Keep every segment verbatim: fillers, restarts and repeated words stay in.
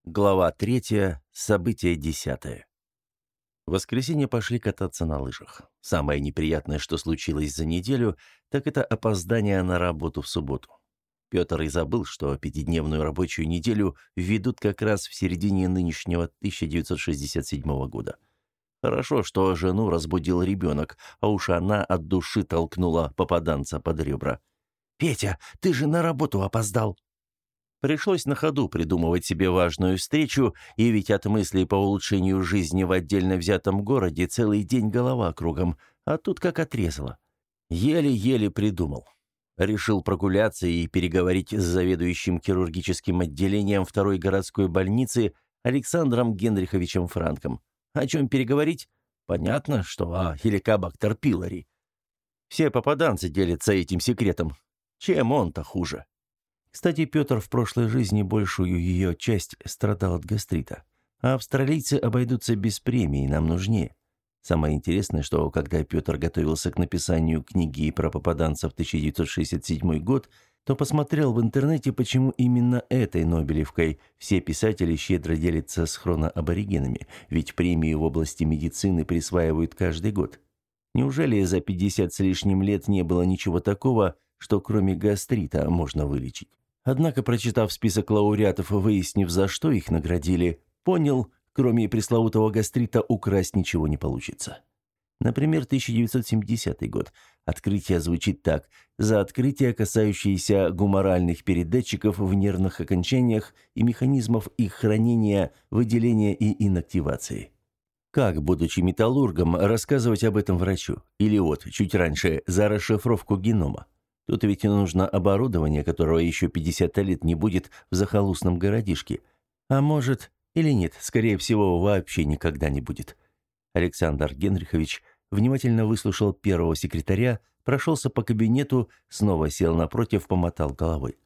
Глава третья. Событие десятое. В воскресенье пошли кататься на лыжах. Самое неприятное, что случилось за неделю, так это опоздание на работу в субботу. Петр и забыл, что пятидневную рабочую неделю введут как раз в середине нынешнего тысяча девятьсот шестьдесят седьмого года. Хорошо, что жену разбудил ребенок, а уж она от души толкнула попаданца под ребра. «Петя, ты же на работу опоздал!» Пришлось на ходу придумывать себе важную встречу, и ведь от мыслей по улучшению жизни в отдельно взятом городе целый день голова кругом, а тут как отрезало. Еле-еле придумал. Решил прогуляться и переговорить с заведующим хирургическим отделением второй городской больницы Александром Генриховичем Франком. О чем переговорить? Понятно, что о хеликобактер пилори. Все попаданцы делятся этим секретом. Чем он-то хуже? Кстати, Петр в прошлой жизни большую ее часть страдал от гастрита. А австралийцы обойдутся без премии, нам нужнее. Самое интересное, что когда Петр готовился к написанию книги про попаданцев в тысяча девятьсот шестьдесят седьмой год, то посмотрел в интернете, почему именно этой Нобелевкой все писатели щедро делятся с хроноаборигенами, ведь премии в области медицины присваивают каждый год. Неужели за пятьдесят с лишним лет не было ничего такого, что кроме гастрита можно вылечить? Однако, прочитав список лауреатов и выяснив, за что их наградили, понял, кроме пресловутого гастрита украсть ничего не получится. Например, тысяча девятьсот семидесятый год. Открытие звучит так: за открытие, касающееся гуморальных передатчиков в нервных окончаниях и механизмов их хранения, выделения и инактивации. Как, будучи металлургом, рассказывать об этом врачу? Или вот, чуть раньше, за расшифровку генома. Тут ведь нужно оборудование, которого еще пятьдесят лет не будет в захолустном городишке. А может, или нет, скорее всего, вообще никогда не будет. Александр Генрихович внимательно выслушал первого секретаря, прошелся по кабинету, снова сел напротив, помотал головой.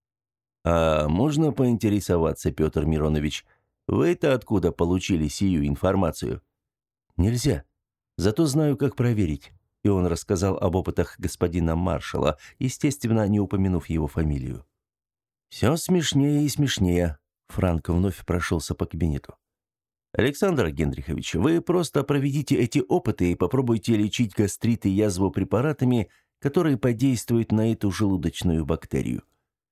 «А можно поинтересоваться, Петр Миронович, вы-то откуда получили сию информацию?» «Нельзя. Зато знаю, как проверить». И он рассказал об опытах господина маршала, естественно, не упомянув его фамилию. «Все смешнее и смешнее», — Франк вновь прошелся по кабинету. «Александр Генрихович, вы просто проведите эти опыты и попробуйте лечить гастрит и язву препаратами, которые подействуют на эту желудочную бактерию».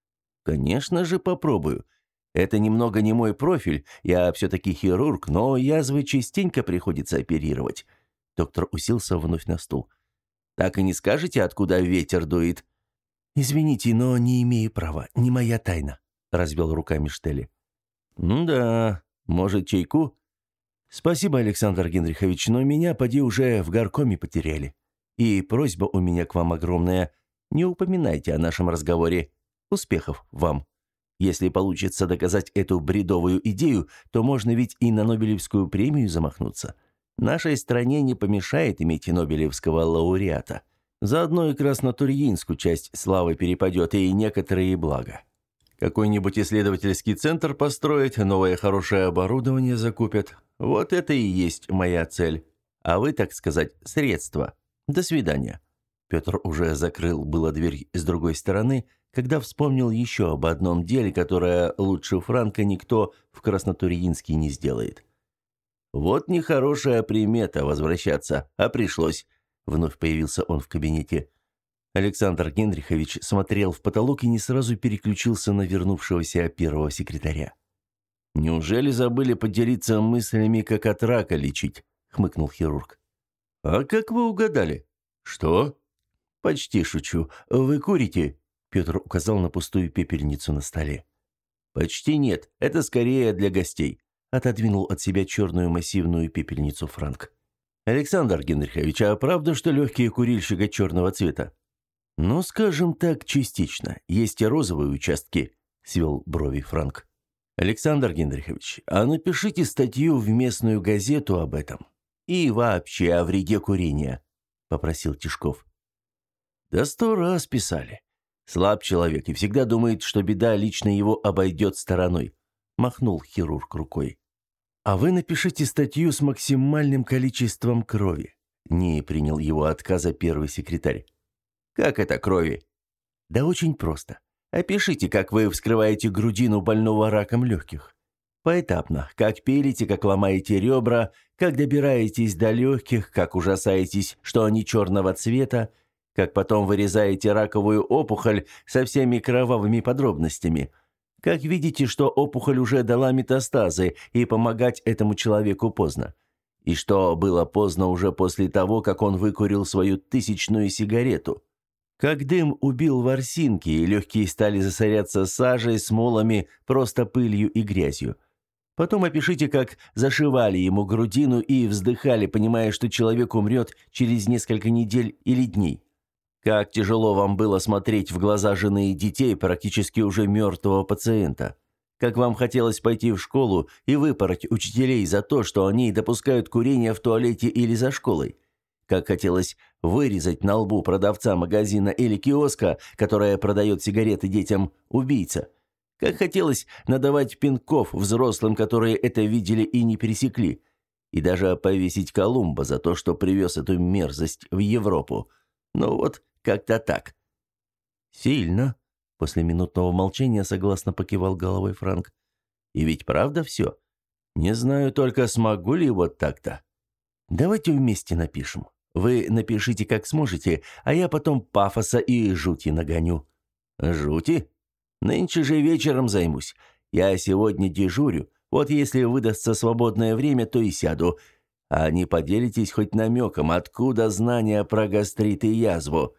«Конечно же попробую. Это немного не мой профиль, я все-таки хирург, но язвы частенько приходится оперировать». Доктор уселся вновь на стул. «Так и не скажете, откуда ветер дует?» «Извините, но не имею права, не моя тайна», — развел руками Штелли. «Ну да, может, чайку?» «Спасибо, Александр Генрихович, но меня, поди, уже в горкоме потеряли. И просьба у меня к вам огромная. Не упоминайте о нашем разговоре. Успехов вам. Если получится доказать эту бредовую идею, то можно ведь и на Нобелевскую премию замахнуться. Нашей стране не помешает иметь Нобелевского лауреата. Заодно и краснотурьинскую часть славы перепадет, и некоторые блага. Какой-нибудь исследовательский центр построить, новое хорошее оборудование закупят. Вот это и есть моя цель. А вы, так сказать, средства. До свидания». Петр уже закрыл было дверь с другой стороны, когда вспомнил еще об одном деле, которое лучше Франка никто в Краснотурьинске не сделает. «Вот нехорошая примета возвращаться, а пришлось». Вновь появился он в кабинете. Александр Генрихович смотрел в потолок и не сразу переключился на вернувшегося первого секретаря. «Неужели забыли поделиться мыслями, как от рака лечить?» — хмыкнул хирург. «А как вы угадали?» «Что?» «Почти шучу. Вы курите?» — Петр указал на пустую пепельницу на столе. «Почти нет. Это скорее для гостей», — отодвинул от себя черную массивную пепельницу Франк. «Александр Генрихович, а правда, что легкие курильщика черного цвета?» «Ну, скажем так, частично. Есть и розовые участки», — свел брови Франк. «Александр Генрихович, а напишите статью в местную газету об этом. И вообще о вреде курения», — попросил Тишков. «Да сто раз писали. Слаб человек и всегда думает, что беда лично его обойдет стороной», — махнул хирург рукой. «А вы напишите статью с максимальным количеством крови», — не принял его отказа первый секретарь. «Как это крови?» «Да очень просто. Опишите, как вы вскрываете грудину больного раком легких. Поэтапно, как пилите, как ломаете ребра, как добираетесь до легких, как ужасаетесь, что они черного цвета, как потом вырезаете раковую опухоль со всеми кровавыми подробностями, как видите, что опухоль уже дала метастазы, и помогать этому человеку поздно. И что было поздно уже после того, как он выкурил свою тысячную сигарету. Как дым убил ворсинки, и легкие стали засоряться сажей, смолами, просто пылью и грязью. Потом опишите, как зашивали ему грудину и вздыхали, понимая, что человек умрет через несколько недель или дней. Как тяжело вам было смотреть в глаза жены и детей практически уже мертвого пациента. Как вам хотелось пойти в школу и выпороть учителей за то, что они допускают курение в туалете или за школой. Как хотелось вырезать на лбу продавца магазина или киоска, которая продает сигареты детям, убийца. Как хотелось надавать пинков взрослым, которые это видели и не пересекли. И даже повесить Колумба за то, что привез эту мерзость в Европу. Ну вот, как-то так. Сильно. После минутного молчания согласно покивал головой Франк. И ведь правда все? Не знаю только, смогу ли вот так-то. Давайте вместе напишем. Вы напишите, как сможете, а я потом пафоса и жути нагоню. Жути? Нынче же вечером займусь. Я сегодня дежурю. Вот если выдастся свободное время, то и сяду. А не поделитесь хоть намеком, откуда знания про гастрит и язву?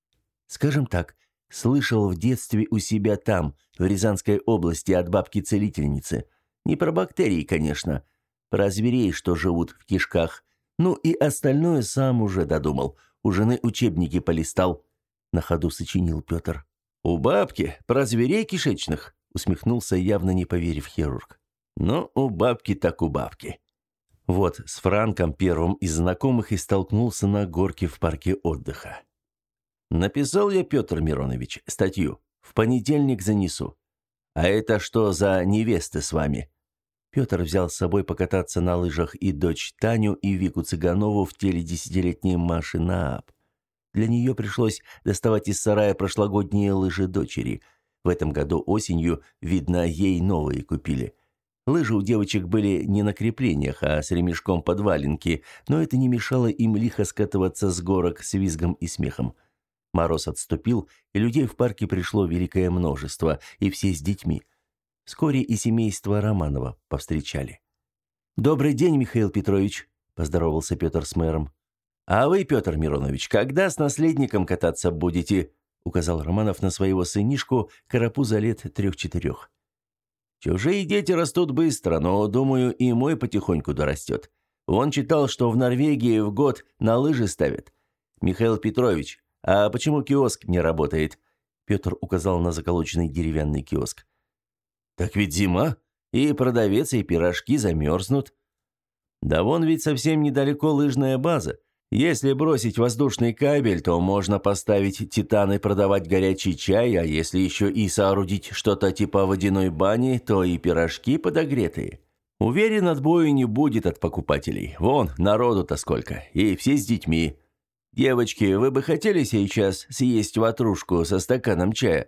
Скажем так, слышал в детстве у себя там, в Рязанской области, от бабки-целительницы. Не про бактерии, конечно. Про зверей, что живут в кишках. Ну и остальное сам уже додумал. У жены учебники полистал. На ходу сочинил Петр. «У бабки? Про зверей кишечных?» Усмехнулся, явно не поверив хирург. «Ну, у бабки так у бабки». Вот с Франком первым из знакомых и столкнулся на горке в парке отдыха. «Написал я, Петр Миронович, статью. В понедельник занесу. А это что за невесты с вами?» Петр взял с собой покататься на лыжах и дочь Таню, и Вику Цыганову в теле десятилетней Маши Нааб. Для нее пришлось доставать из сарая прошлогодние лыжи дочери. В этом году осенью, видно, ей новые купили. Лыжи у девочек были не на креплениях, а с ремешком под валенки, но это не мешало им лихо скатываться с горок с визгом и смехом. Мороз отступил, и людей в парке пришло великое множество, и все с детьми. Вскоре и семейство Романова повстречали. «Добрый день, Михаил Петрович», – поздоровался Петр с мэром. «А вы, Петр Миронович, когда с наследником кататься будете?» – указал Романов на своего сынишку, карапуза лет трех-четырех. «Чужие дети растут быстро, но, думаю, и мой потихоньку дорастет. Он читал, что в Норвегии в год на лыжи ставят. Михаил Петрович, а почему киоск не работает?» Петр указал на заколоченный деревянный киоск. «Так ведь зима, и продавец, и пирожки замерзнут». «Да вон ведь совсем недалеко лыжная база. Если бросить воздушный кабель, то можно поставить титан и продавать горячий чай, а если еще и соорудить что-то типа водяной бани, то и пирожки подогретые. Уверен, отбоя не будет от покупателей. Вон, народу-то сколько, и все с детьми. Девочки, вы бы хотели сейчас съесть ватрушку со стаканом чая?»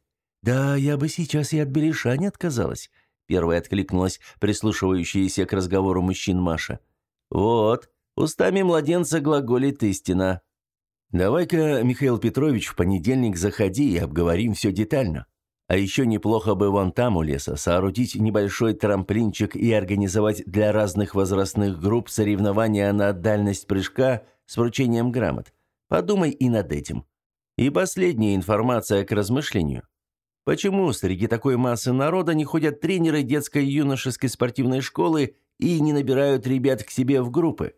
«Да, я бы сейчас и от беляша не отказалась», — первой откликнулась прислушивающаяся к разговору мужчин Маша. «Вот, устами младенца глаголит истина. Давай-ка, Михаил Петрович, в понедельник заходи и обговорим все детально. А еще неплохо бы вон там у леса соорудить небольшой трамплинчик и организовать для разных возрастных групп соревнования на дальность прыжка с вручением грамот. Подумай и над этим. И последняя информация к размышлению. Почему среди такой массы народа не ходят тренеры детской и юношеской спортивной школы и не набирают ребят к себе в группы?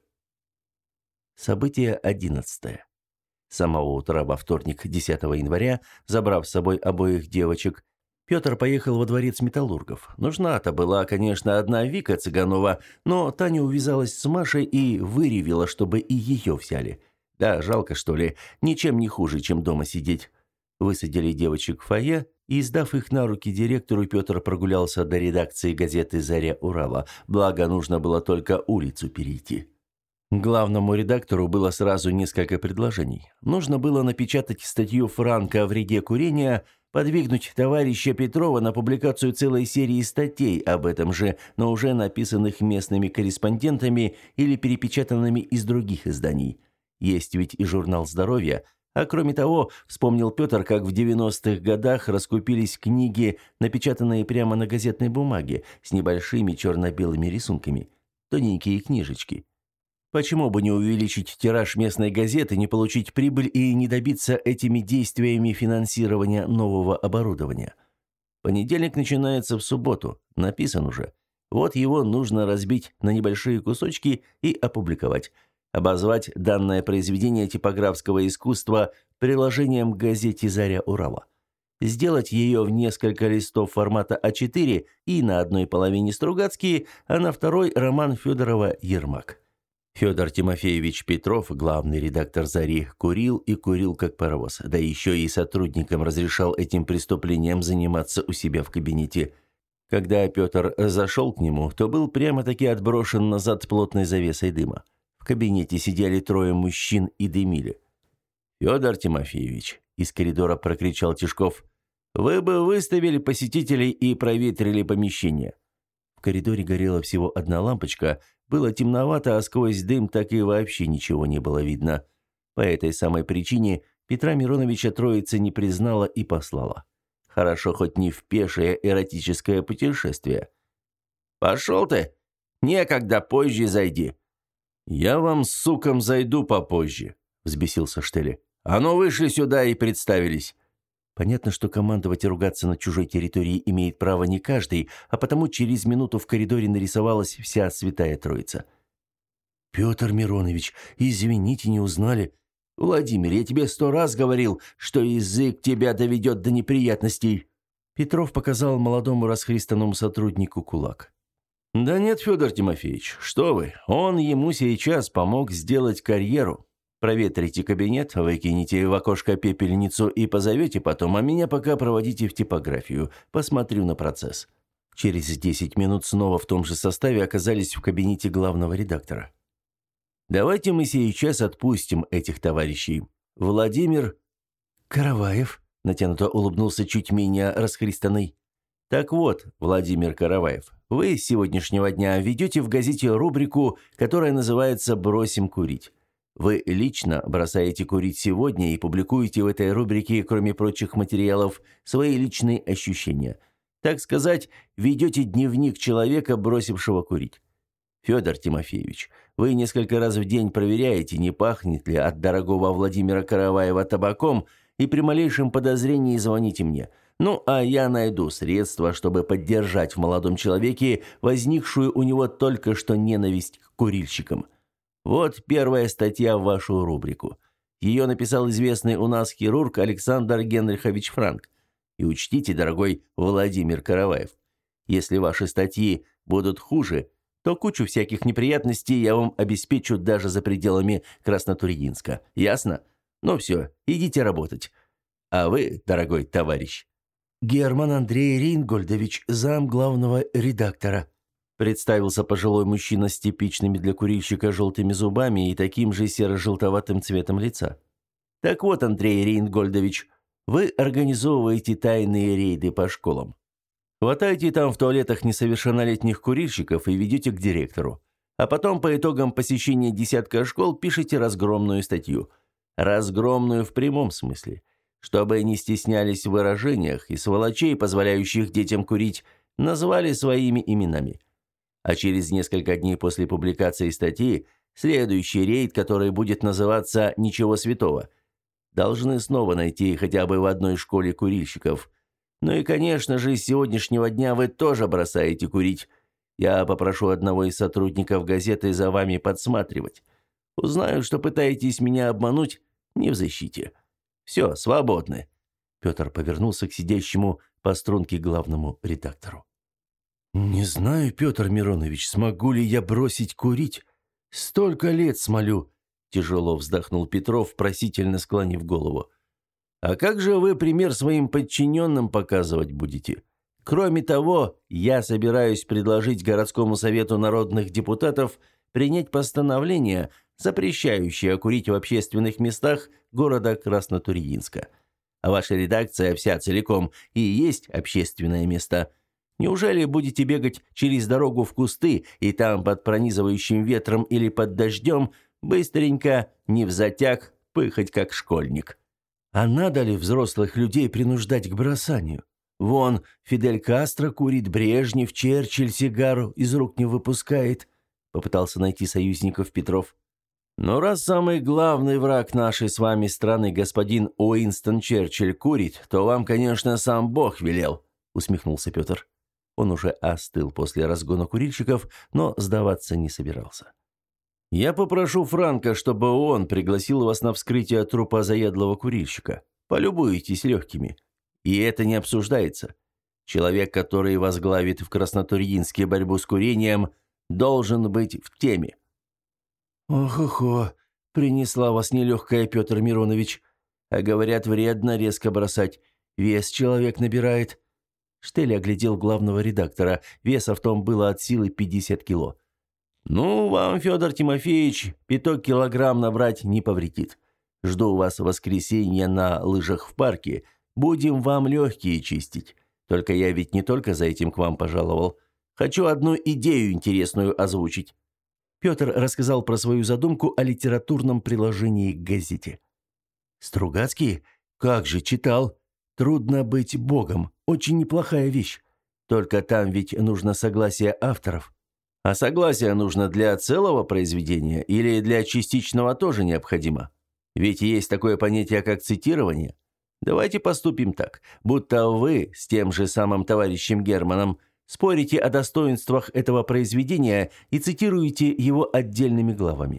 Событие одиннадцатое. С самого утра во вторник, десятого января, забрав с собой обоих девочек, Петр поехал во дворец металлургов. Нужна-то была, конечно, одна Вика Цыганова, но Таня увязалась с Машей и выревела, чтобы и ее взяли. Да, жалко, что ли, ничем не хуже, чем дома сидеть. Высадили девочек в фойе, и, сдав их на руки директору, Петр прогулялся до редакции газеты «Заря Урала», благо нужно было только улицу перейти. Главному редактору было сразу несколько предложений. Нужно было напечатать статью Франка о вреде курения, подвигнуть товарища Петрова на публикацию целой серии статей об этом же, но уже написанных местными корреспондентами или перепечатанными из других изданий. Есть ведь и журнал «Здоровье». А кроме того, вспомнил Петр, как в девяностых годах раскупились книги, напечатанные прямо на газетной бумаге, с небольшими черно-белыми рисунками. Тоненькие книжечки. Почему бы не увеличить тираж местной газеты, не получить прибыль и не добиться этими действиями финансирования нового оборудования? Понедельник начинается в субботу, написан уже. Вот его нужно разбить на небольшие кусочки и опубликовать. Обозвать данное произведение типографского искусства приложением к газете «Заря Урала». Сделать ее в несколько листов формата а четыре и на одной половине Стругацкие, а на второй роман Федорова «Ермак». Федор Тимофеевич Петров, главный редактор «Зари», курил и курил как паровоз, да еще и сотрудникам разрешал этим преступлением заниматься у себя в кабинете. Когда Петр зашел к нему, то был прямо-таки отброшен назад плотной завесой дыма. В кабинете сидели трое мужчин и дымили. «Федор Тимофеевич», — из коридора прокричал Тишков, — «вы бы выставили посетителей и проветрили помещение». В коридоре горела всего одна лампочка, было темновато, а сквозь дым так и вообще ничего не было видно. По этой самой причине Петра Мироновича троица не признала и послала. Хорошо хоть не в пешее эротическое путешествие. «Пошел ты! Некогда, позже зайди!» «Я вам, сукам, зайду попозже», — взбесился Штели. «А ну вышли сюда и представились». Понятно, что командовать и ругаться на чужой территории имеет право не каждый, а потому через минуту в коридоре нарисовалась вся святая троица. «Петр Миронович, извините, не узнали. Владимир, я тебе сто раз говорил, что язык тебя доведет до неприятностей». Петров показал молодому расхристанному сотруднику кулак. «Да нет, Федор Тимофеевич, что вы, он ему сейчас помог сделать карьеру. Проветрите кабинет, выкинете в окошко пепельницу и позовете потом, а меня пока проводите в типографию, посмотрю на процесс». Через десять минут снова в том же составе оказались в кабинете главного редактора. «Давайте мы сейчас отпустим этих товарищей. Владимир...» «Караваев», — натянуто улыбнулся чуть менее расхристанный. «Так вот, Владимир Караваев, вы с сегодняшнего дня ведете в газете рубрику, которая называется «Бросим курить». Вы лично бросаете курить сегодня и публикуете в этой рубрике, кроме прочих материалов, свои личные ощущения. Так сказать, ведете дневник человека, бросившего курить. Федор Тимофеевич, вы несколько раз в день проверяете, не пахнет ли от дорогого Владимира Караваева табаком, и при малейшем подозрении звоните мне. Ну, а я найду средства, чтобы поддержать в молодом человеке возникшую у него только что ненависть к курильщикам. Вот первая статья в вашу рубрику. Ее написал известный у нас хирург Александр Генрихович Франк. И учтите, дорогой Владимир Караваев, если ваши статьи будут хуже, то кучу всяких неприятностей я вам обеспечу даже за пределами Краснотурьинска. Ясно? Ну все, идите работать. А вы, дорогой товарищ...» «Герман Андрей Рейнгольдович, зам главного редактора», представился пожилой мужчина с типичными для курильщика желтыми зубами и таким же серо-желтоватым цветом лица. «Так вот, Андрей Рейнгольдович, вы организовываете тайные рейды по школам. Хватаете там в туалетах несовершеннолетних курильщиков и ведете к директору. А потом по итогам посещения десятка школ пишете разгромную статью. Разгромную в прямом смысле. Чтобы не стеснялись в выражениях и сволочей, позволяющих детям курить, назвали своими именами. А через несколько дней после публикации статьи следующий рейд, который будет называться «Ничего святого». Должны снова найти хотя бы в одной школе курильщиков. Ну и, конечно же, с сегодняшнего дня вы тоже бросаете курить. Я попрошу одного из сотрудников газеты за вами подсматривать. Узнаю, что пытаетесь меня обмануть, не в защите. Все, свободны». Петр повернулся к сидящему по струнке главному редактору. «Не знаю, Петр Миронович, смогу ли я бросить курить? Столько лет смолю», – тяжело вздохнул Петров, просительно склонив голову. «А как же вы пример своим подчиненным показывать будете? Кроме того, я собираюсь предложить городскому совету народных депутатов принять постановление, запрещающее курить в общественных местах города Краснотурьинска. а ваша редакция вся целиком и есть общественное место. Неужели будете бегать через дорогу в кусты и там под пронизывающим ветром или под дождем быстренько, невзатяг, пыхать как школьник? А надо ли взрослых людей принуждать к бросанию? Вон, Фидель Кастро курит, Брежнев, Черчилль сигару из рук не выпускает. Попытался найти союзников Петров. Но раз самый главный враг нашей с вами страны, господин Уинстон Черчилль, курит, то вам, конечно, сам Бог велел, усмехнулся Петр. Он уже остыл после разгона курильщиков, но сдаваться не собирался. «Я попрошу Франка, чтобы он пригласил вас на вскрытие трупа заядлого курильщика. Полюбуйтесь легкими. И это не обсуждается. Человек, который возглавит в Краснотурьинске борьбу с курением, должен быть в теме». «Ох-охо, принесла вас нелегкая, Петр Миронович. А говорят, вредно резко бросать. Вес человек набирает». Штель оглядел главного редактора. Веса в том было от силы пятьдесят кило. «Ну, вам, Федор Тимофеевич, пяток килограмм набрать не повредит. Жду вас в воскресенье на лыжах в парке. Будем вам легкие чистить. Только я ведь не только за этим к вам пожаловал. Хочу одну идею интересную озвучить». Петр рассказал про свою задумку о литературном приложении к газете. «Стругацкий? Как же, читал. Трудно быть богом. Очень неплохая вещь. Только там ведь нужно согласие авторов». «А согласие нужно для целого произведения или для частичного тоже необходимо? Ведь есть такое понятие, как цитирование. Давайте поступим так, будто вы с тем же самым товарищем Германом спорите о достоинствах этого произведения и цитируете его отдельными главами».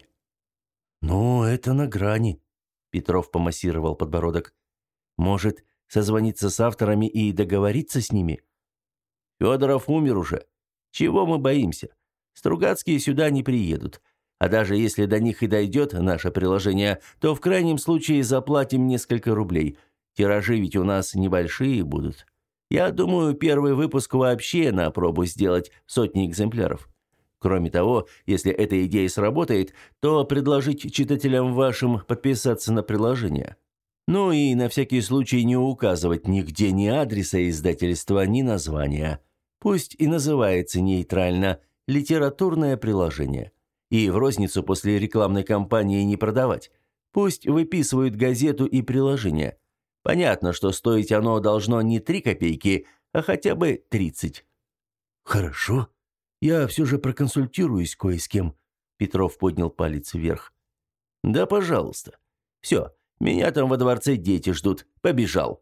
«Ну, это на грани», — Петров помассировал подбородок. «Может, созвониться с авторами и договориться с ними?» «Федоров умер уже. Чего мы боимся? Стругацкие сюда не приедут. А даже если до них и дойдет наше приложение, то в крайнем случае заплатим несколько рублей. Тиражи ведь у нас небольшие будут. Я думаю, первый выпуск вообще на пробу сделать сотни экземпляров. Кроме того, если эта идея сработает, то предложить читателям вашим подписаться на приложение. Ну и на всякий случай не указывать нигде ни адреса издательства, ни названия. Пусть и называется нейтрально «литературное приложение». И в розницу после рекламной кампании не продавать. Пусть выписывают газету и приложение. Понятно, что стоить оно должно не три копейки, а хотя бы тридцать. «Хорошо. Я все же проконсультируюсь кое с кем». Петров поднял палец вверх. «Да, пожалуйста. Все, меня там во дворце дети ждут. Побежал».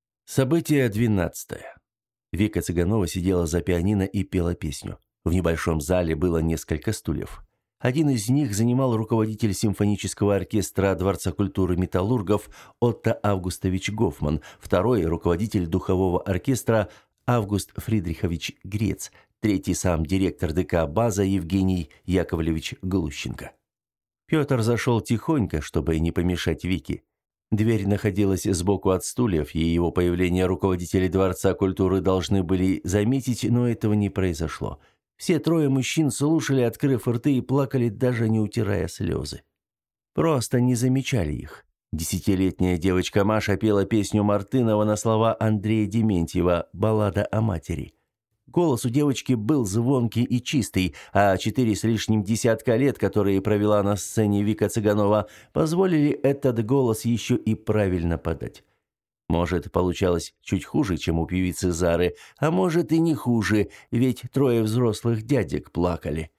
Событие двенадцатое. Вика Цыганова сидела за пианино и пела песню. В небольшом зале было несколько стульев. Один из них занимал руководитель симфонического оркестра Дворца культуры металлургов Отто Августович Гофман, второй – руководитель духового оркестра Август Фридрихович Грец, третий – сам директор ДК «База» Евгений Яковлевич Глущенко. Петр зашел тихонько, чтобы не помешать Вике. Дверь находилась сбоку от стульев, и его появление руководители Дворца культуры должны были заметить, но этого не произошло. Все трое мужчин слушали, открыв рты, и плакали, даже не утирая слезы. Просто не замечали их. Десятилетняя девочка Маша пела песню Мартынова на слова Андрея Дементьева «Баллада о матери». Голос у девочки был звонкий и чистый, а четыре с лишним десятка лет, которые провела на сцене Вика Цыганова, позволили этот голос еще и правильно подать. Может, получалось чуть хуже, чем у певицы Зары, а может и не хуже, ведь трое взрослых дядек плакали.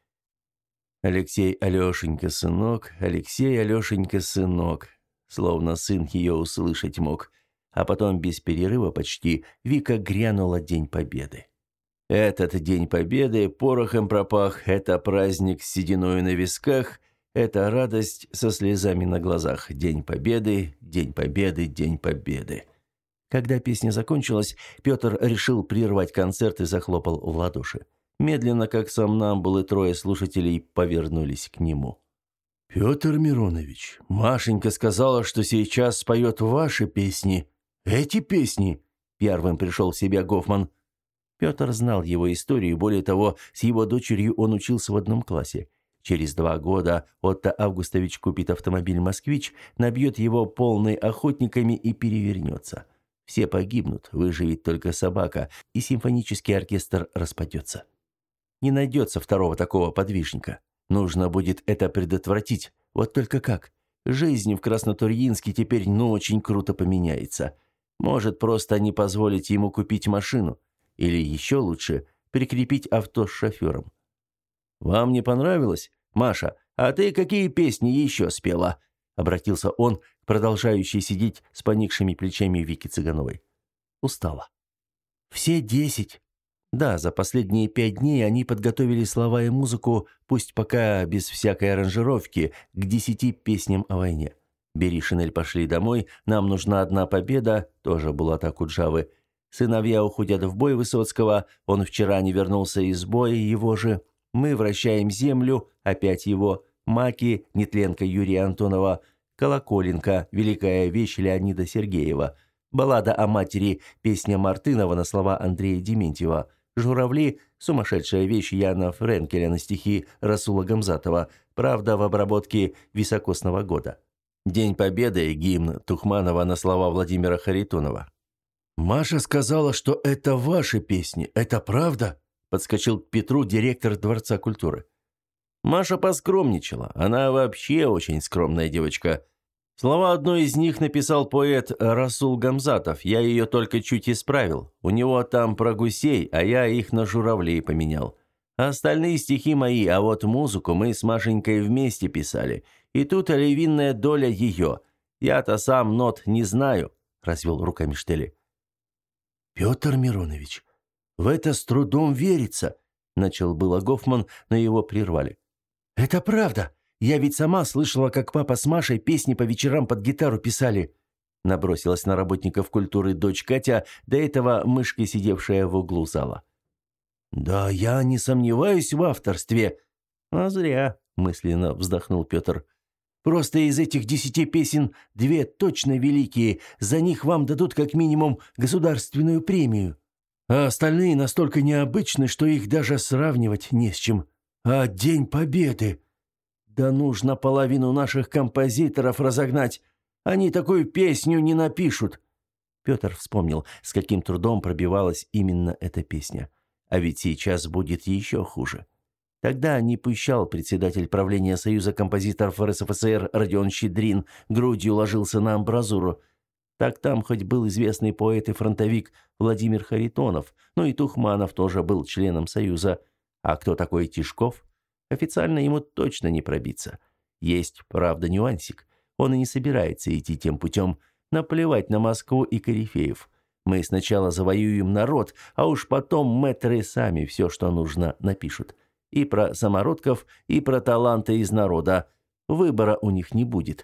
«Алексей, Алешенька, сынок, Алексей, Алешенька, сынок», словно сын ее услышать мог. А потом без перерыва почти Вика грянула День Победы. Этот День Победы порохом пропах, это праздник с сединою на висках, это радость со слезами на глазах. День Победы, День Победы, День Победы. Когда песня закончилась, Петр решил прервать концерт и захлопал в ладоши. Медленно, как сомнамбулы, трое слушателей повернулись к нему. «Петр Миронович, Машенька сказала, что сейчас споет ваши песни. Эти песни!» Первым пришел в себя Гофман. Петр знал его историю, более того, с его дочерью он учился в одном классе. Через два года Отто Августович купит автомобиль «Москвич», набьет его полный охотниками и перевернется. Все погибнут, выживет только собака, и симфонический оркестр распадется. Не найдется второго такого подвижника. Нужно будет это предотвратить. Вот только как? Жизнь в Краснотурьинске теперь ну очень круто поменяется. Может, просто не позволить ему купить машину. Или еще лучше, прикрепить авто с шофером. «Вам не понравилось? Маша, а ты какие песни еще спела?» Обратился он к продолжающей сидеть с поникшими плечами Вики Цыгановой. Устала. «Все десять». Да, за последние пять дней они подготовили слова и музыку, пусть пока без всякой аранжировки, к десяти песням о войне. «Бери шинель, пошли домой», «Нам нужна одна победа», тоже Булата Акуджавы. «Сыновья уходят в бой» Высоцкого, «Он вчера не вернулся из боя» его же. «Мы вращаем землю», опять его. «Маки» Нетленко Юрия Антонова. «Колоколенко» Великая вещь Леонида Сергеева. «Баллада о матери» песня Мартынова на слова Андрея Дементьева. «Журавли» сумасшедшая вещь Яна Френкеля на стихи Расула Гамзатова. «Правда» в обработке високосного года. «День Победы» гимн Тухманова на слова Владимира Харитонова. «Маша сказала, что это ваши песни. Это правда?» Подскочил к Петру директор Дворца культуры. Маша поскромничала. Она вообще очень скромная девочка. Слова одной из них написал поэт Расул Гамзатов. Я ее только чуть исправил. У него там про гусей, а я их на журавлей поменял. Остальные стихи мои, а вот музыку мы с Машенькой вместе писали. И тут львиная доля ее. Я-то сам нот не знаю», — развел руками Штели. «Петр Миронович, в это с трудом верится», — начал было Гофман, но его прервали. «Это правда. Я ведь сама слышала, как папа с Машей песни по вечерам под гитару писали». Набросилась на работников культуры дочь Катя, до этого мышкой сидевшая в углу зала. «Да я не сомневаюсь в авторстве». «А зря», — мысленно вздохнул Петр. «Просто из этих десяти песен две точно великие. За них вам дадут как минимум государственную премию. А остальные настолько необычны, что их даже сравнивать не с чем. А День Победы? Да нужно половину наших композиторов разогнать. Они такую песню не напишут». Петр вспомнил, с каким трудом пробивалась именно эта песня. А ведь сейчас будет еще хуже. Тогда не пущал председатель правления Союза композиторов эр эс эф эс эр Родион Щедрин, грудью ложился на амбразуру. Так там хоть был известный поэт и фронтовик Владимир Харитонов, но и Тухманов тоже был членом Союза. А кто такой Тишков? Официально ему точно не пробиться. Есть, правда, нюансик. Он и не собирается идти тем путем. Наплевать на Москву и корифеев. Мы сначала завоюем народ, а уж потом мэтры сами все, что нужно, напишут. И про самородков, и про таланты из народа. Выбора у них не будет.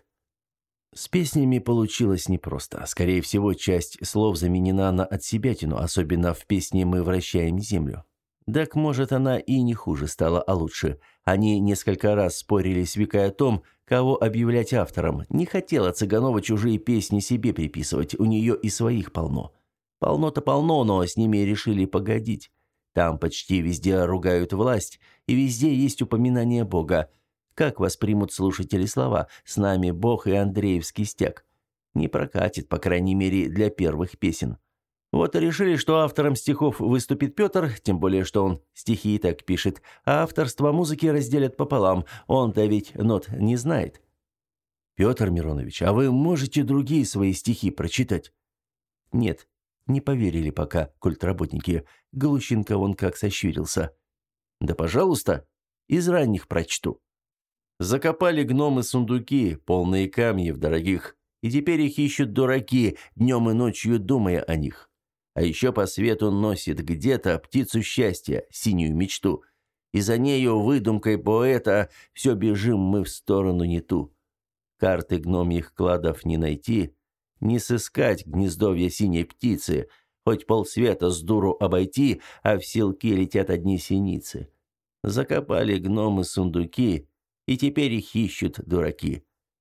С песнями получилось непросто. Скорее всего, часть слов заменена на отсебятину, особенно в песне «Мы вращаем землю». Так, может, она и не хуже стала, а лучше. Они несколько раз спорили с Викой о том, кого объявлять автором. Не хотела Цыганова чужие песни себе приписывать, у нее и своих полно. Полно-то полно, но с ними решили погодить. Там почти везде ругают власть, и везде есть упоминание Бога. Как воспримут слушатели слова «С нами Бог и Андреевский стяг»? Не прокатит, по крайней мере, для первых песен. Вот и решили, что автором стихов выступит Петр, тем более, что он стихи и так пишет, а авторство музыки разделят пополам, он-то ведь нот не знает. «Петр Миронович, а вы можете другие свои стихи прочитать?» «Нет». Не поверили пока культработники. Глущенко вон как сощурился. «Да пожалуйста, из ранних прочту». Закопали гномы сундуки, полные камней дорогих, и теперь их ищут дураки, днем и ночью думая о них. А еще по свету носит где-то птицу счастья, синюю мечту. И за нею, выдумкой поэта, все бежим мы в сторону не ту. Карты гномьих кладов не найти, не сыскать гнездовья синей птицы, хоть полсвета с дуру обойти, а в селки летят одни синицы. Закопали гномы сундуки, и теперь их ищут дураки.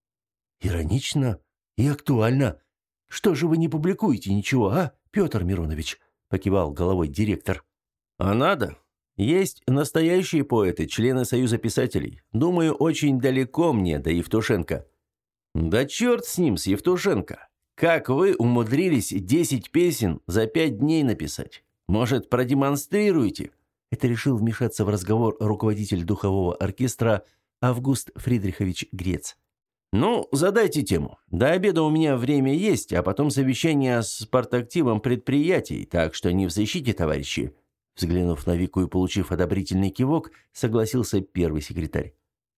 «Иронично и актуально. Что же вы не публикуете ничего, а, Петр Миронович?» – покивал головой директор. «А надо? Есть настоящие поэты, члены Союза писателей. Думаю, очень далеко мне до Евтушенко». «Да черт с ним, с Евтушенко! Как вы умудрились десять песен за пять дней написать? Может, продемонстрируете?» Это решил вмешаться в разговор руководитель духового оркестра Август Фридрихович Грец. «Ну, задайте тему. До обеда у меня время есть, а потом совещание с партактивом предприятий, так что не в защите, товарищи». Взглянув на Вику и получив одобрительный кивок, согласился первый секретарь.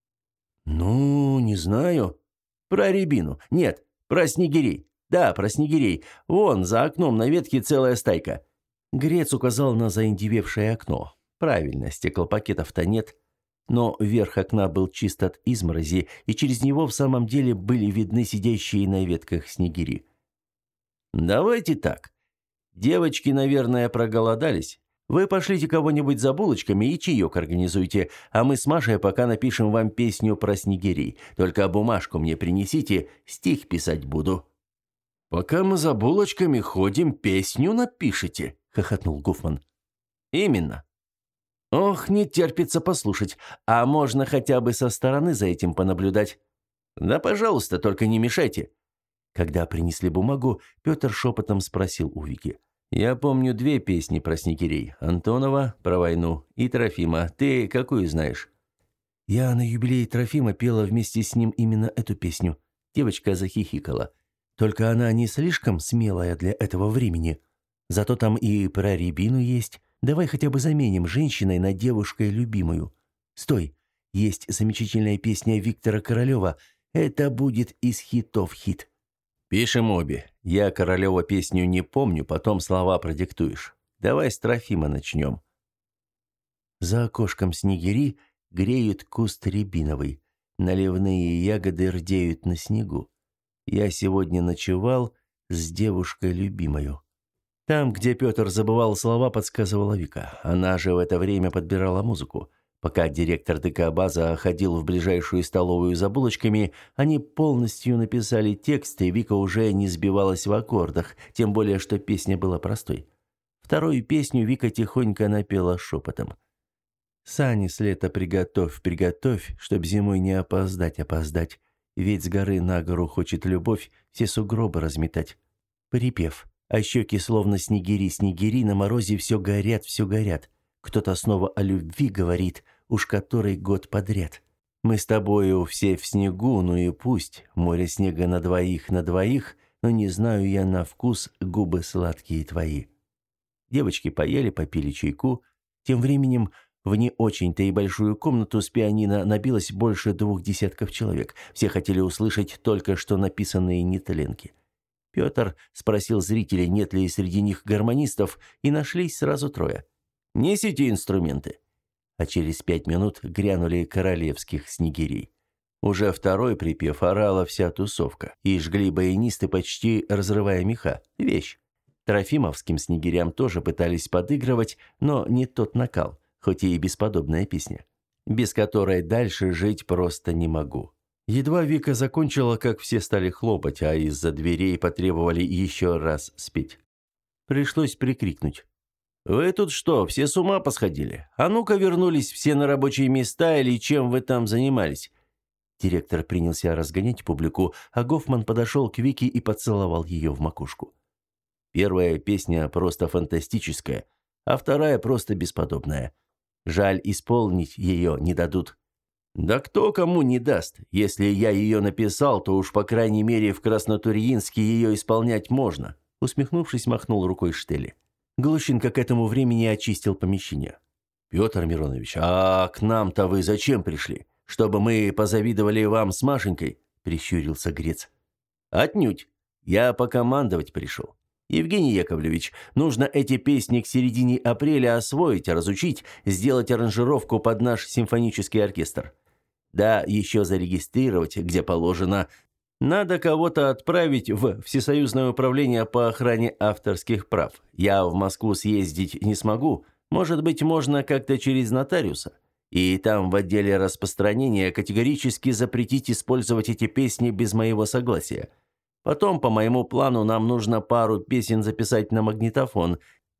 «Ну, не знаю. Про рябину. Нет, про снегирей. Да, про снегирей. Вон, за окном на ветке целая стайка». Грец указал на заиндевевшее окно. Правильно, стеклопакетов-то нет. Но верх окна был чист от изморози, и через него в самом деле были видны сидящие на ветках снегири. «Давайте так. Девочки, наверное, проголодались. Вы пошлите кого-нибудь за булочками и чаек организуйте, а мы с Машей пока напишем вам песню про снегирей. Только бумажку мне принесите, стих писать буду». «Пока мы за булочками ходим, песню напишите», — хохотнул Гофман. «Именно. Ох, не терпится послушать. А можно хотя бы со стороны за этим понаблюдать?» «Да, пожалуйста, только не мешайте». Когда принесли бумагу, Петр шепотом спросил у Вики. «Я помню две песни про снегирей. Антонова про войну и Трофима. Ты какую знаешь?» «Я на юбилее Трофима пела вместе с ним именно эту песню». Девочка захихикала. «Только она не слишком смелая для этого времени. Зато там и про рябину есть. Давай хотя бы заменим женщиной на девушкой любимую. Стой, есть замечательная песня Виктора Королева. Это будет из хитов хит». «Пишем обе. Я Королева песню не помню, потом слова продиктуешь. Давай с Трофима начнем». За окошком снегири греют куст рябиновый. Наливные ягоды рдеют на снегу. Я сегодня ночевал с девушкой любимою. Там, где Петр забывал слова, подсказывала Вика. Она же в это время подбирала музыку. Пока директор ДК «База» ходил в ближайшую столовую за булочками, они полностью написали текст, и Вика уже не сбивалась в аккордах, тем более, что песня была простой. Вторую песню Вика тихонько напела шепотом. «Сани с лета приготовь, приготовь, чтоб зимой не опоздать, опоздать. Ведь с горы на гору хочет любовь все сугробы разметать». Припев. А щеки словно снегири, снегири, на морозе все горят, все горят. Кто-то снова о любви говорит, уж который год подряд. Мы с тобою все в снегу, ну и пусть. Море снега на двоих, на двоих, но не знаю я на вкус губы сладкие твои. Девочки поели, попили чайку. Тем временем в не очень-то и большую комнату с пианино набилось больше двух десятков человек. Все хотели услышать только что написанные нетленки. Петр спросил зрителей, нет ли среди них гармонистов, и нашлись сразу трое. «Несите инструменты». А через пять минут грянули королевских снегирей. Уже второй припев орала вся тусовка, и жгли баянисты, почти разрывая меха. Вещь. Трофимовским снегирям тоже пытались подыгрывать, но не тот накал, хоть и бесподобная песня, без которой дальше жить просто не могу. Едва Вика закончила, как все стали хлопать, а из-за дверей потребовали еще раз спеть. Пришлось прикрикнуть. «Вы тут что, все с ума посходили? А ну-ка вернулись все на рабочие места или чем вы там занимались?» Директор принялся разгонять публику, а Гофман подошел к Вике и поцеловал ее в макушку. Первая песня просто фантастическая, а вторая просто бесподобная. Жаль, исполнить ее не дадут. «Да кто кому не даст? Если я ее написал, то уж по крайней мере в Краснотурьинске ее исполнять можно», усмехнувшись, махнул рукой Штели. Глущенко к этому времени очистил помещение. «Петр Миронович, а к нам-то вы зачем пришли? Чтобы мы позавидовали вам с Машенькой?» прищурился Грец. «Отнюдь. Я покомандовать пришел. Евгений Яковлевич, нужно эти песни к середине апреля освоить, разучить, сделать аранжировку под наш симфонический оркестр. Да, еще зарегистрировать, где положено. Надо кого-то отправить в Всесоюзное управление по охране авторских прав. Я в Москву съездить не смогу. Может быть, можно как-то через нотариуса. И там в отделе распространения категорически запретить использовать эти песни без моего согласия. Потом, по моему плану, нам нужно пару песен записать на магнитофон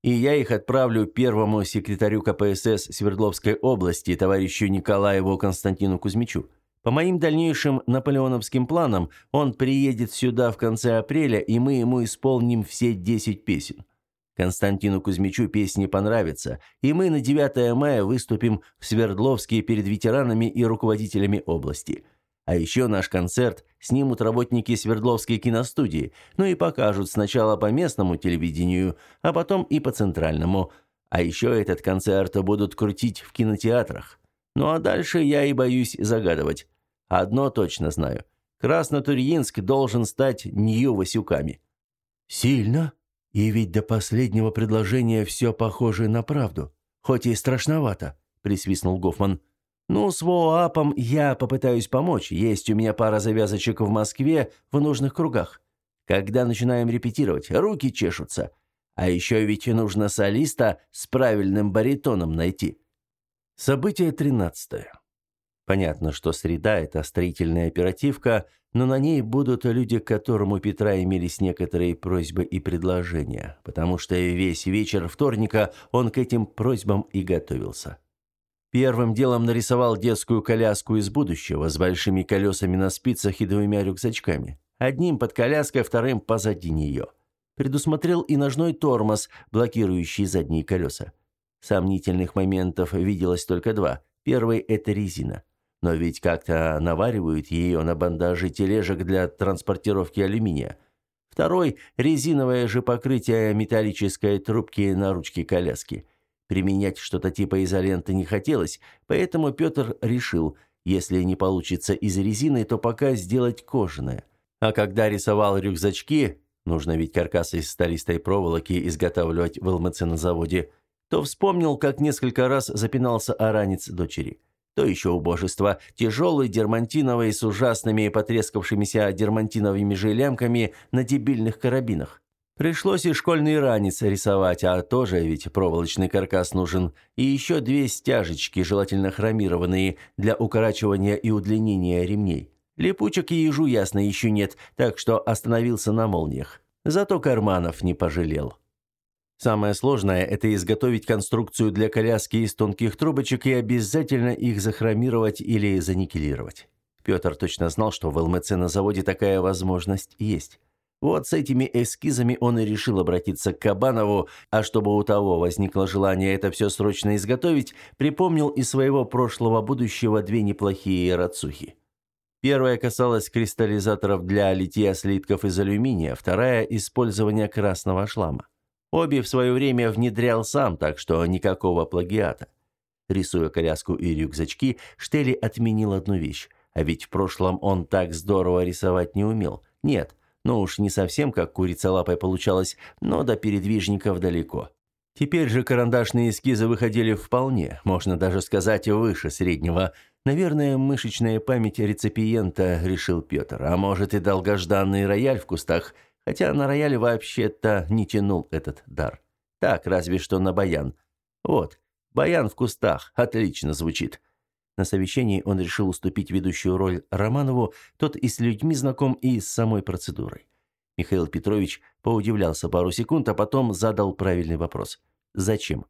и я их отправлю первому секретарю ка пэ эс эс Свердловской области, товарищу Николаеву Константину Кузьмичу. По моим дальнейшим наполеоновским планам, он приедет сюда в конце апреля, и мы ему исполним все десять песен. Константину Кузьмичу песни понравятся, и мы на девятое мая выступим в Свердловске перед ветеранами и руководителями области. А еще наш концерт снимут работники Свердловской киностудии, ну и покажут сначала по местному телевидению, а потом и по центральному. А еще этот концерт будут крутить в кинотеатрах. Ну а дальше я и боюсь загадывать. Одно точно знаю. Краснотурьинск должен стать Нью-Васюками». «Сильно? И ведь до последнего предложения все похоже на правду. Хоть и страшновато», – присвистнул Гофман. «Ну, с ВОАПом я попытаюсь помочь. Есть у меня пара завязочек в Москве в нужных кругах. Когда начинаем репетировать, руки чешутся. А еще ведь нужно солиста с правильным баритоном найти». Событие тринадцатое. Понятно, что среда – это строительная оперативка, но на ней будут люди, к которым у Петра имелись некоторые просьбы и предложения, потому что весь вечер вторника он к этим просьбам и готовился. Первым делом нарисовал детскую коляску из будущего с большими колесами на спицах и двумя рюкзачками. Одним под коляской, вторым позади нее. Предусмотрел и ножной тормоз, блокирующий задние колеса. Сомнительных моментов виделось только два. Первый – это резина. Но ведь как-то наваривают ее на бандажи тележек для транспортировки алюминия. Второй – резиновое же покрытие металлической трубки на ручке коляски. Применять что-то типа изоленты не хотелось, поэтому Петр решил, если не получится из резины, то пока сделать кожаное. А когда рисовал рюкзачки, нужно ведь каркас из сталистой проволоки изготавливать в эл эм цэ на заводе, то вспомнил, как несколько раз запинался о ранец дочери. То еще убожество, тяжелый, дермантиновый, с ужасными потрескавшимися дермантиновыми же лямками на дебильных карабинах. Пришлось и школьный ранец рисовать, а тоже ведь проволочный каркас нужен, и еще две стяжечки, желательно хромированные, для укорачивания и удлинения ремней. Липучек и ежу, ясно, еще нет, так что остановился на молниях. Зато карманов не пожалел. Самое сложное – это изготовить конструкцию для коляски из тонких трубочек и обязательно их захромировать или заникелировать. Петр точно знал, что в эл эм цэ на заводе такая возможность есть. Вот с этими эскизами он и решил обратиться к Кабанову, а чтобы у того возникло желание это все срочно изготовить, припомнил из своего прошлого будущего две неплохие рацухи. Первая касалась кристаллизаторов для литья слитков из алюминия, вторая – использования красного шлама. Обе в свое время внедрял сам, так что никакого плагиата. Рисуя коляску и рюкзачки, Штели отменил одну вещь. А ведь в прошлом он так здорово рисовать не умел. Нет, ну уж не совсем как курица лапой получалось, но до передвижников далеко. Теперь же карандашные эскизы выходили вполне, можно даже сказать, выше среднего. Наверное, мышечная память реципиента, решил Петр, а может и долгожданный рояль в кустах, хотя на рояле вообще-то не тянул этот дар. Так, разве что на баян. Вот, баян в кустах, отлично звучит. На совещании он решил уступить ведущую роль Романову, тот и с людьми знаком, и с самой процедурой. Михаил Петрович поудивлялся пару секунд, а потом задал правильный вопрос. «Зачем?»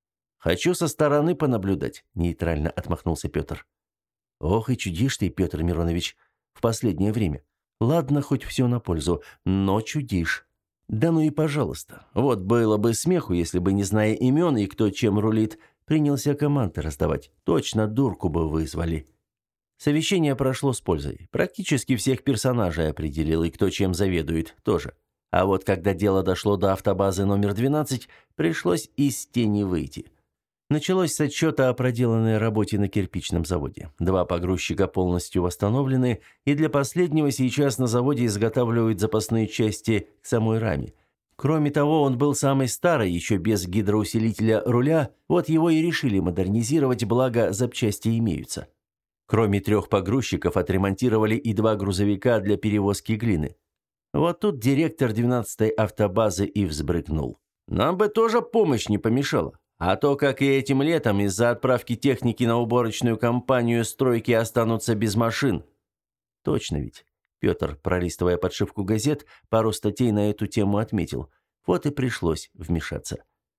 «Хочу со стороны понаблюдать», – нейтрально отмахнулся Петр. «Ох и чудишь ты, Петр Миронович, в последнее время. Ладно, хоть все на пользу, но чудишь». «Да ну и пожалуйста. Вот было бы смеху, если бы, не зная имен и кто чем рулит, принялся команды раздавать. Точно дурку бы вызвали». Совещание прошло с пользой. Практически всех персонажей определил, и кто чем заведует, тоже. А вот когда дело дошло до автобазы номер двенадцать, пришлось из тени выйти. Началось с отчета о проделанной работе на кирпичном заводе. Два погрузчика полностью восстановлены, и для последнего сейчас на заводе изготавливают запасные части к самой раме. Кроме того, он был самый старый, еще без гидроусилителя руля, вот его и решили модернизировать, благо запчасти имеются. Кроме трех погрузчиков отремонтировали и два грузовика для перевозки глины. Вот тут директор двенадцатой автобазы и взбрыкнул. «Нам бы тоже помощь не помешала. А то, как и этим летом, из-за отправки техники на уборочную кампанию стройки останутся без машин». Точно ведь. Петр, пролистывая подшивку газет, пару статей на эту тему отметил. Вот и пришлось вмешаться.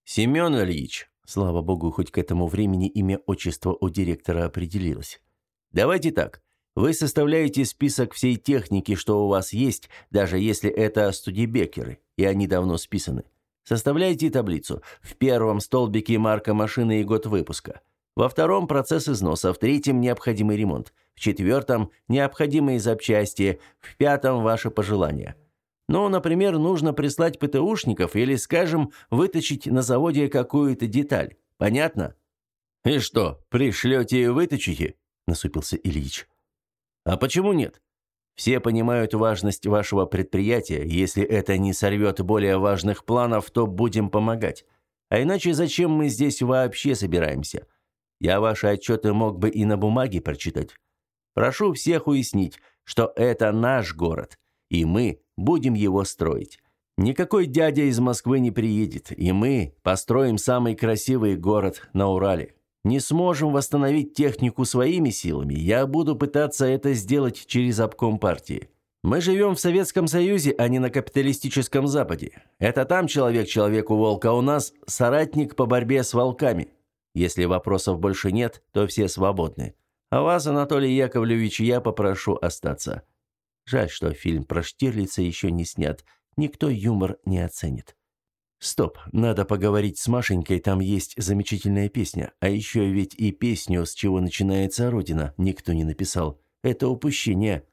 Семен Ильич, слава богу, хоть к этому времени имя отчество у директора определилось. Давайте так. Вы составляете список всей техники, что у вас есть, даже если это студебекеры, и они давно списаны. Составляйте таблицу. В первом столбике марка машины и год выпуска. Во втором – процесс износа, в третьем – необходимый ремонт, в четвертом – необходимые запчасти, в пятом – ваши пожелания. Ну, например, нужно прислать ПТУшников или, скажем, выточить на заводе какую-то деталь. Понятно? «И что, пришлете и выточите?» – насупился Ильич. «А почему нет? Все понимают важность вашего предприятия. Если это не сорвет более важных планов, то будем помогать. А иначе зачем мы здесь вообще собираемся? Я ваши отчеты мог бы и на бумаге прочитать. Прошу всех уяснить, что это наш город, и мы будем его строить. Никакой дядя из Москвы не приедет, и мы построим самый красивый город на Урале. Не сможем восстановить технику своими силами, я буду пытаться это сделать через обком партии. Мы живем в Советском Союзе, а не на капиталистическом Западе. Это там человек человеку волк, а у нас соратник по борьбе с волками. Если вопросов больше нет, то все свободны. А вас, Анатолий Яковлевич, я попрошу остаться. Жаль, что фильм про Штирлица еще не снят. Никто юмор не оценит. Стоп, надо поговорить с Машенькой, там есть замечательная песня. А еще ведь и песню «С чего начинается Родина» никто не написал. Это упущение.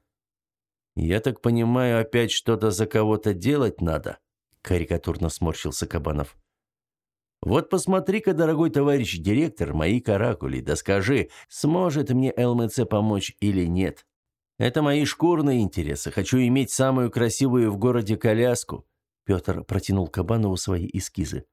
Я так понимаю, опять что-то за кого-то делать надо? Карикатурно сморщился Кабанов. Вот посмотри-ка, дорогой товарищ директор, мои каракули, да скажи, сможет мне ЛМЦ помочь или нет. Это мои шкурные интересы. Хочу иметь самую красивую в городе коляску. Петр протянул Кабанову свои эскизы.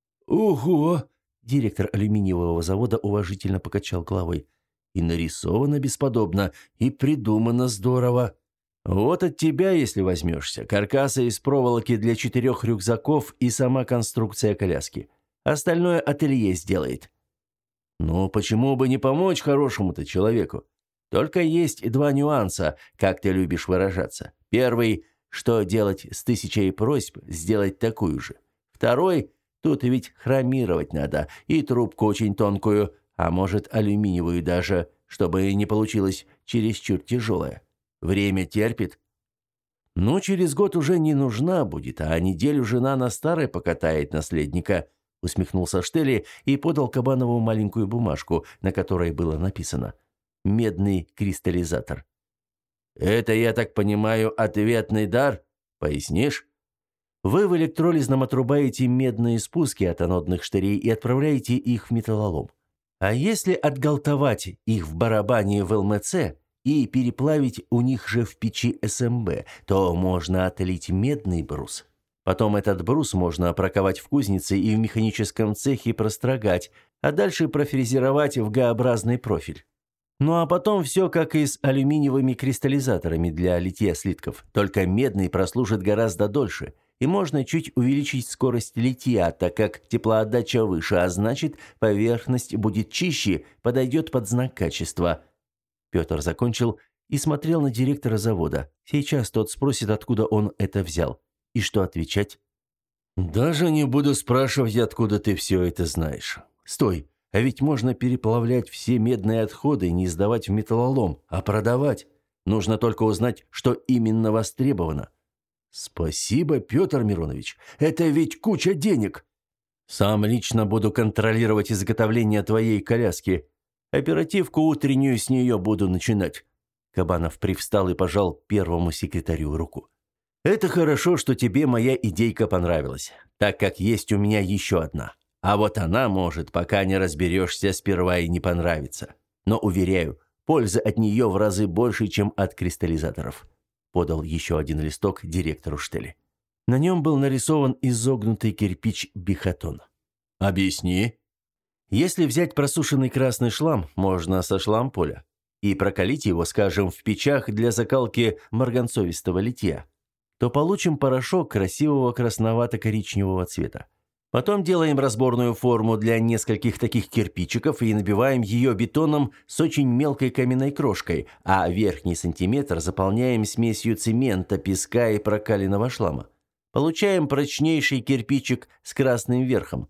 «Ого!» – директор алюминиевого завода уважительно покачал головой. «И нарисовано бесподобно, и придумано здорово. Вот от тебя, если возьмешься, каркасы из проволоки для четырех рюкзаков и сама конструкция коляски. Остальное ателье сделает». «Ну, почему бы не помочь хорошему-то человеку? Только есть два нюанса, как ты любишь выражаться. Первый – что делать с тысячей просьб, сделать такую же. Второй – тут ведь хромировать надо, и трубку очень тонкую, а может алюминиевую даже, чтобы не получилось чересчур тяжелая. Время терпит. Ну, через год уже не нужна будет, а неделю жена на старой покатает наследника, усмехнулся Штели и подал Кабанову маленькую бумажку, на которой было написано «Медный кристаллизатор». «Это, я так понимаю, ответный дар? Пояснишь?» Вы в электролизном отрубаете медные спуски от анодных штырей и отправляете их в металлолом. А если отгалтовать их в барабане в ЛМЦ и переплавить у них же в печи СМБ, то можно отлить медный брус. Потом этот брус можно проковать в кузнице и в механическом цехе прострогать, а дальше профрезеровать в Г-образный профиль. Ну а потом все как и с алюминиевыми кристаллизаторами для литья слитков, только медный прослужит гораздо дольше, и можно чуть увеличить скорость литья, так как теплоотдача выше, а значит, поверхность будет чище, подойдет под знак качества. Петр закончил и смотрел на директора завода. Сейчас тот спросит, откуда он это взял. И что отвечать? «Даже не буду спрашивать, откуда ты все это знаешь. Стой! А ведь можно переплавлять все медные отходы и не сдавать в металлолом, а продавать. Нужно только узнать, что именно востребовано». «Спасибо, Петр Миронович. Это ведь куча денег». «Сам лично буду контролировать изготовление твоей коляски. Оперативку утреннюю с нее буду начинать». Кабанов привстал и пожал первому секретарю руку. «Это хорошо, что тебе моя идейка понравилась, так как есть у меня еще одна. А вот она может, пока не разберешься, сперва и не понравиться. Но, уверяю, пользы от нее в разы больше, чем от кристаллизаторов», – подал еще один листок директору Штели. На нем был нарисован изогнутый кирпич бихатон. «Объясни». Если взять просушенный красный шлам, можно со шламполя, и прокалить его, скажем, в печах для закалки марганцовистого литья, то получим порошок красивого красновато-коричневого цвета. Потом делаем разборную форму для нескольких таких кирпичиков и набиваем ее бетоном с очень мелкой каменной крошкой, а верхний сантиметр заполняем смесью цемента, песка и прокаленного шлама. Получаем прочнейший кирпичик с красным верхом.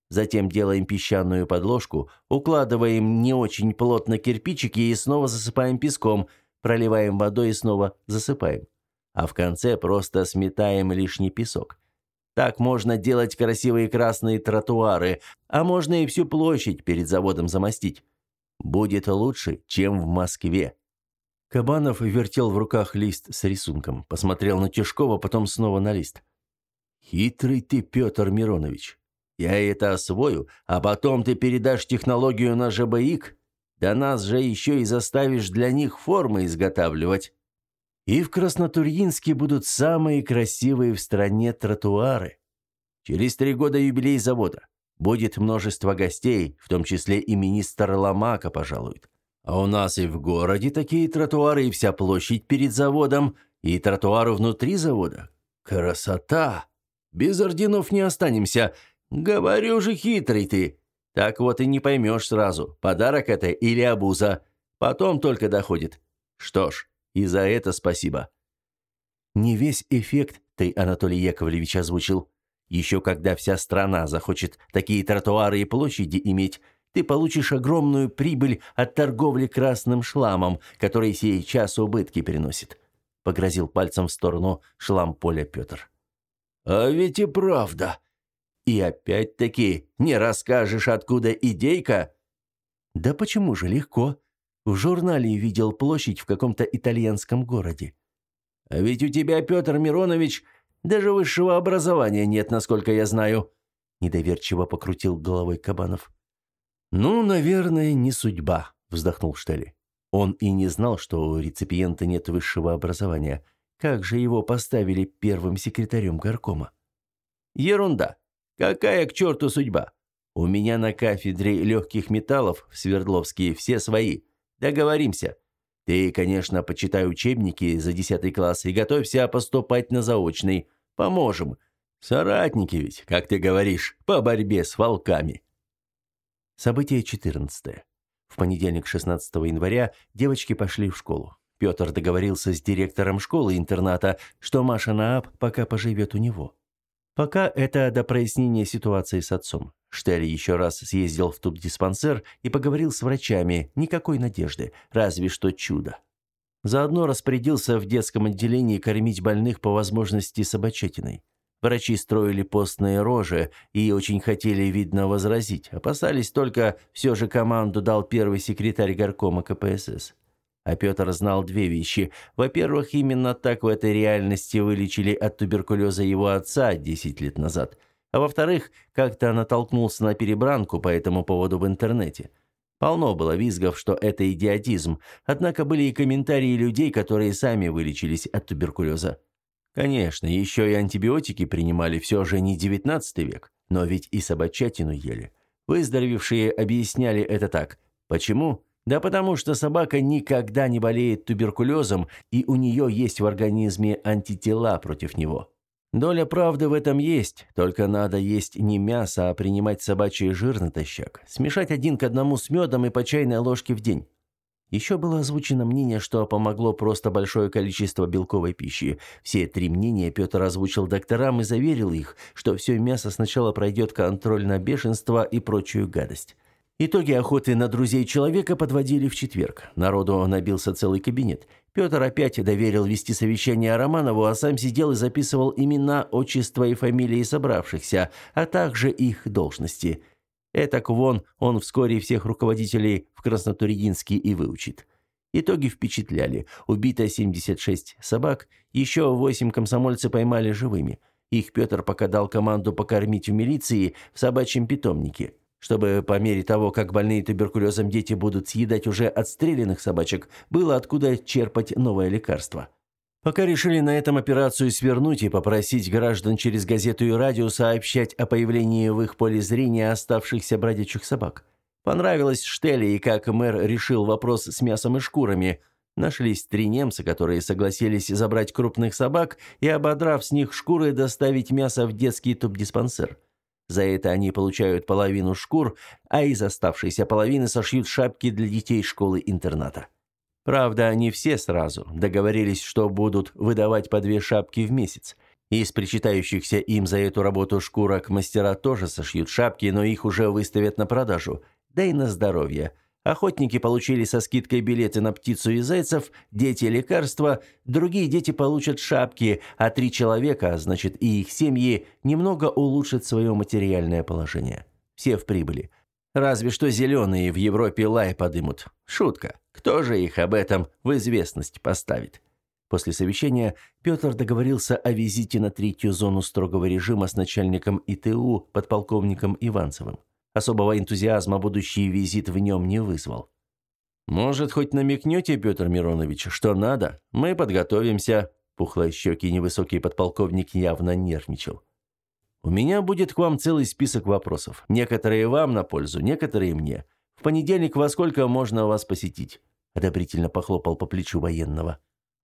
Затем делаем песчаную подложку, укладываем не очень плотно кирпичики и снова засыпаем песком, проливаем водой и снова засыпаем. А в конце просто сметаем лишний песок. Так можно делать красивые красные тротуары, а можно и всю площадь перед заводом замостить. Будет лучше, чем в Москве». Кабанов вертел в руках лист с рисунком, посмотрел на Тишкова, потом снова на лист. «Хитрый ты, Петр Миронович. Я это освою, а потом ты передашь технологию на ЖБИК? Да нас же еще и заставишь для них формы изготавливать. И в Краснотурьинске будут самые красивые в стране тротуары. Через три года юбилей завода. Будет множество гостей, в том числе и министр Ломака пожалует. А у нас и в городе такие тротуары, и вся площадь перед заводом, и тротуары внутри завода. Красота! Без орденов не останемся. Говорю же, хитрый ты. Так вот и не поймешь сразу, подарок это или обуза. Потом только доходит. Что ж, и за это спасибо». «Не весь эффект ты, Анатолий Яковлевич, озвучил. Еще когда вся страна захочет такие тротуары и площади иметь, ты получишь огромную прибыль от торговли красным шламом, который сейчас убытки приносит», — погрозил пальцем в сторону шламполя Петр. «А ведь и правда. И опять-таки не расскажешь, откуда идейка?» «Да почему же, легко. В журнале видел площадь в каком-то итальянском городе». «А ведь у тебя, Петр Миронович, даже высшего образования нет, насколько я знаю», — недоверчиво покрутил головой Кабанов. «Ну, наверное, не судьба», — вздохнул Штелли. Он и не знал, что у реципиента нет высшего образования. Как же его поставили первым секретарем горкома? «Ерунда. Какая к черту судьба? У меня на кафедре легких металлов в Свердловске все свои. Договоримся. Ты, конечно, почитай учебники за десятый класс и готовься поступать на заочный. Поможем. Соратники ведь, как ты говоришь, по борьбе с волками». Событие четырнадцатое. В понедельник, шестнадцатого января, девочки пошли в школу. Петр договорился с директором школы-интерната, что Маша Нааб пока поживет у него. Пока это до прояснения ситуации с отцом. Штелли еще раз съездил в тубдиспансер и поговорил с врачами. Никакой надежды, разве что чудо. Заодно распорядился в детском отделении кормить больных по возможности собачатиной. Врачи строили постные рожи и очень хотели, видно, возразить. Опасались только, все же команду дал первый секретарь горкома ка пэ эс эс. А Петр знал две вещи. Во-первых, именно так в этой реальности вылечили от туберкулеза его отца десять лет назад. А во-вторых, как-то натолкнулся на перебранку по этому поводу в интернете. Полно было визгов, что это идиотизм. Однако были и комментарии людей, которые сами вылечились от туберкулеза. Конечно, еще и антибиотики принимали, все же не девятнадцатый век, но ведь и собачатину ели. Выздоровевшие объясняли это так. Почему? Да потому что собака никогда не болеет туберкулезом, и у нее есть в организме антитела против него. Доля правды в этом есть, только надо есть не мясо, а принимать собачий жир натощак, смешать один к одному с медом и по чайной ложке в день. Еще было озвучено мнение, что помогло просто большое количество белковой пищи. Все три мнения Петр озвучил докторам и заверил их, что все мясо сначала пройдет контроль на бешенство и прочую гадость. Итоги охоты на друзей человека подводили в четверг. Народу набился целый кабинет. Петр опять доверил вести совещание Романову, а сам сидел и записывал имена, отчества и фамилии собравшихся, а также их должности. Этак вон он вскоре всех руководителей в Краснотурьинске и выучит. Итоги впечатляли. Убито семьдесят шесть собак, еще восемь комсомольцы поймали живыми. Их Петр пока дал команду покормить в милиции в собачьем питомнике, чтобы по мере того, как больные туберкулезом дети будут съедать уже отстрелянных собачек, было откуда черпать новое лекарство. Пока решили на этом операцию свернуть и попросить граждан через газету и радио сообщать о появлении в их поле зрения оставшихся бродячих собак. Понравилось Штелли и как мэр решил вопрос с мясом и шкурами. Нашлись три немца, которые согласились забрать крупных собак и, ободрав с них шкуры, доставить мясо в детский тубдиспансер. За это они получают половину шкур, а из оставшейся половины сошьют шапки для детей школы-интерната. Правда, не все сразу. Договорились, что будут выдавать по две шапки в месяц. Из причитающихся им за эту работу шкурок мастера тоже сошьют шапки, но их уже выставят на продажу. Да и на здоровье. Охотники получили со скидкой билеты на птицу и зайцев, дети – лекарства, другие дети получат шапки, а три человека, значит и их семьи, немного улучшат свое материальное положение. Все в прибыли. Разве что зеленые в Европе лай подымут. Шутка. Кто же их об этом в известность поставит? После совещания Петр договорился о визите на третью зону строгого режима с начальником И Т У, подполковником Иванцевым. Особого энтузиазма будущий визит в нем не вызвал. «Может, хоть намекнете, Петр Миронович, что надо? Мы подготовимся». Пухлощекий невысокий подполковник явно нервничал. «У меня будет к вам целый список вопросов. Некоторые вам на пользу, некоторые мне. В понедельник во сколько можно вас посетить?» Одобрительно похлопал по плечу военного.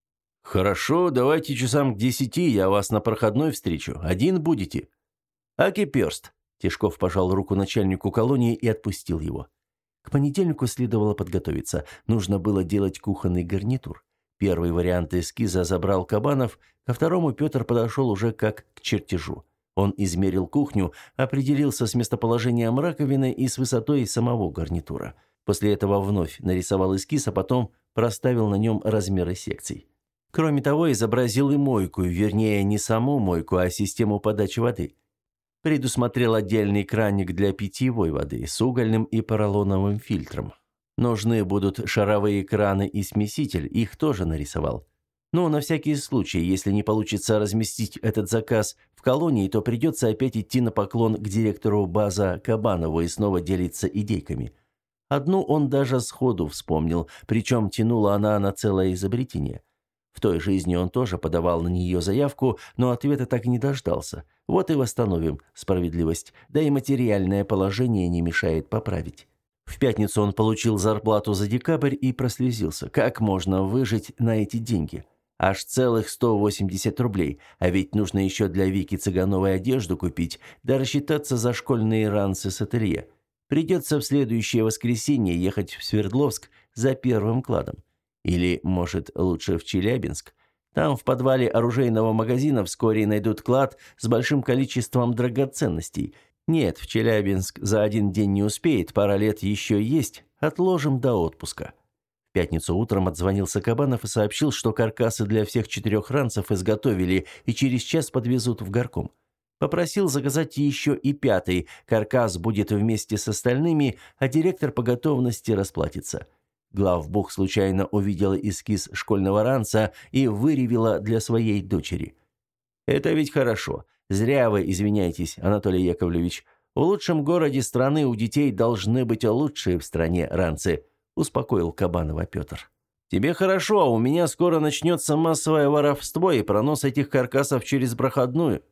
«Хорошо, давайте часам к десяти, я вас на проходной встречу. Один будете?» «Аки перст». Тишков пожал руку начальнику колонии и отпустил его. К понедельнику следовало подготовиться. Нужно было делать кухонный гарнитур. Первый вариант эскиза забрал Кабанов, ко второму Петр подошел уже как к чертежу. Он измерил кухню, определился с местоположением раковины и с высотой самого гарнитура. После этого вновь нарисовал эскиз, а потом проставил на нем размеры секций. Кроме того, изобразил и мойку, вернее, не саму мойку, а систему подачи воды. Предусмотрел отдельный краник для питьевой воды с угольным и поролоновым фильтром. Нужны будут шаровые краны и смеситель, их тоже нарисовал. Но на всякий случай, если не получится разместить этот заказ в колонии, то придется опять идти на поклон к директору база Кабанову и снова делиться идейками. Одну он даже сходу вспомнил, причем тянула она на целое изобретение. В той жизни он тоже подавал на нее заявку, но ответа так и не дождался. Вот и восстановим справедливость, да и материальное положение не мешает поправить. В пятницу он получил зарплату за декабрь и прослезился. Как можно выжить на эти деньги? Аж целых сто восемьдесят рублей, а ведь нужно еще для Вики Цыгановой одежду купить, да рассчитаться за школьные ранцы с ателье. Придется в следующее воскресенье ехать в Свердловск за первым кладом. Или, может, лучше в Челябинск? Там в подвале оружейного магазина вскоре найдут клад с большим количеством драгоценностей. Нет, в Челябинск за один день не успеет, пара лет еще есть, отложим до отпуска. В пятницу утром отзвонился Кабанов и сообщил, что каркасы для всех четырех ранцев изготовили и через час подвезут в горком. Попросил заказать еще и пятый, каркас будет вместе с остальными, а директор по готовности расплатится. Главбух случайно увидела эскиз школьного ранца и выревела для своей дочери. «Это ведь хорошо. Зря вы извиняетесь, Анатолий Яковлевич. В лучшем городе страны у детей должны быть лучшие в стране ранцы», – успокоил Кабанова Петр. «Тебе хорошо, а у меня скоро начнется массовое воровство и пронос этих каркасов через проходную».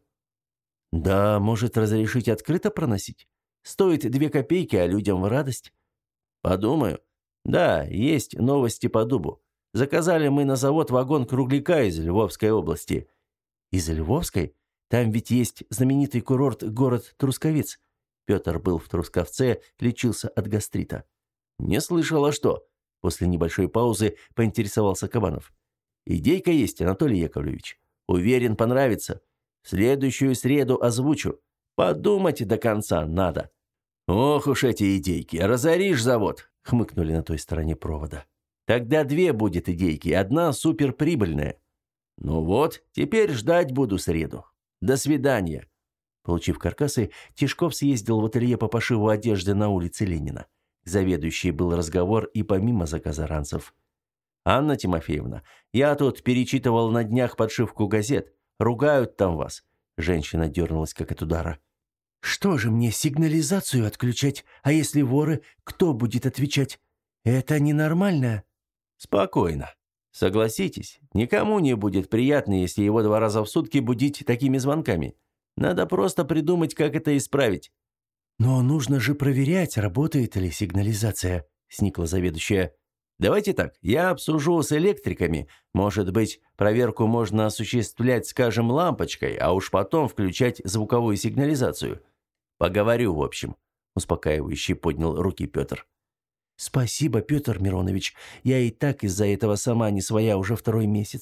«Да, может, разрешить открыто проносить? Стоит две копейки, а людям в радость». «Подумаю. Да, есть новости по дубу. Заказали мы на завод вагон кругляка из Львовской области». «Из Львовской? Там ведь есть знаменитый курорт город Трусковец». Петр был в Трусковце, лечился от гастрита. «Не слышал, а что?» После небольшой паузы поинтересовался Кабанов. «Идейка есть, Анатолий Яковлевич. Уверен, понравится. В следующую среду озвучу. Подумать до конца надо». «Ох уж эти идейки, разоришь завод», — хмыкнули на той стороне провода. «Тогда две будет идейки, одна суперприбыльная». «Ну вот, теперь ждать буду среду. До свидания». Получив каркасы, Тишков съездил в ателье по пошиву одежды на улице Ленина. К заведующей был разговор и помимо заказа ранцев. «Анна Тимофеевна, я тут перечитывал на днях подшивку газет. Ругают там вас». Женщина дернулась как от удара. «Что же мне сигнализацию отключать? А если воры, кто будет отвечать? Это ненормально». «Спокойно. Согласитесь, никому не будет приятно, если его два раза в сутки будить такими звонками. Надо просто придумать, как это исправить». «Но нужно же проверять, работает ли сигнализация», — сникла заведующая. «Давайте так, я обсужу с электриками. Может быть, проверку можно осуществлять, скажем, лампочкой, а уж потом включать звуковую сигнализацию. Поговорю, в общем», — успокаивающе поднял руки Петр. «Спасибо, Петр Миронович. Я и так из-за этого сама не своя уже второй месяц.